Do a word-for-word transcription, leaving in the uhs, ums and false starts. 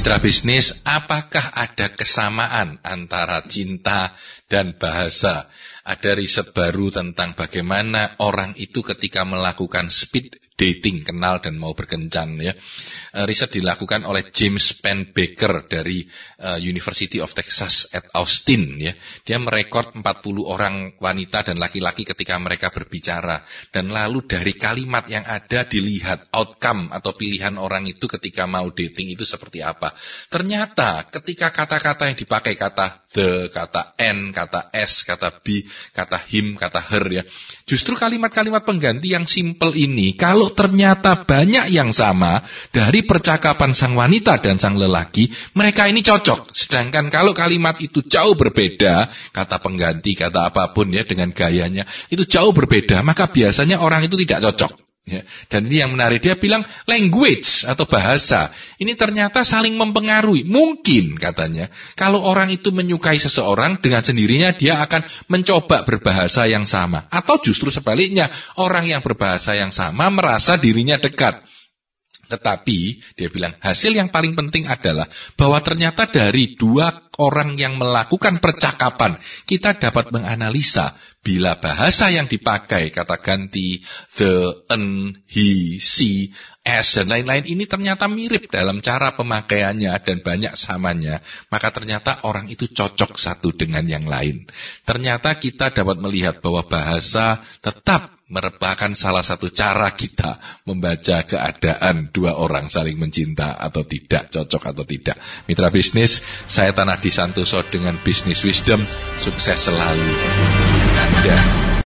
Mitra bisnis, apakah ada kesamaan antara cinta dan bahasa? Ada riset baru tentang bagaimana orang itu ketika melakukan speed dating, kenal dan mau berkencan ya. Riset dilakukan oleh James Pennebaker dari uh, University of Texas at Austin ya. Dia merekod empat puluh orang wanita dan laki-laki ketika mereka berbicara, dan lalu dari kalimat yang ada dilihat outcome atau pilihan orang itu ketika mau dating itu seperti apa. Ternyata ketika kata-kata yang dipakai, kata the, kata and, kata s, kata be, kata him, kata her ya, justru kalimat-kalimat pengganti yang simple ini kalau ternyata banyak yang sama dari percakapan sang wanita dan sang lelaki, mereka ini cocok. Sedangkan kalau kalimat itu jauh berbeda, kata pengganti, kata apapun ya dengan gayanya itu jauh berbeda, maka biasanya orang itu tidak cocok. Ya. Dan ini yang menarik, dia bilang language atau bahasa ini ternyata saling mempengaruhi. Mungkin katanya kalau orang itu menyukai seseorang, dengan sendirinya dia akan mencoba berbahasa yang sama. Atau justru sebaliknya, orang yang berbahasa yang sama merasa dirinya dekat. Tetapi dia bilang hasil yang paling penting adalah bahwa ternyata dari dua orang yang melakukan percakapan, kita dapat menganalisa bila bahasa yang dipakai, kata ganti, the, an, he, she, as, dan lain-lain ini ternyata mirip dalam cara pemakaiannya dan banyak samanya, maka ternyata orang itu cocok satu dengan yang lain. Ternyata kita dapat melihat bahwa bahasa tetap merupakan salah satu cara kita membaca keadaan dua orang saling mencinta atau tidak, cocok atau tidak. Mitra bisnis, saya Tanah Di Santoso dengan Business Wisdom, sukses selalu Anda.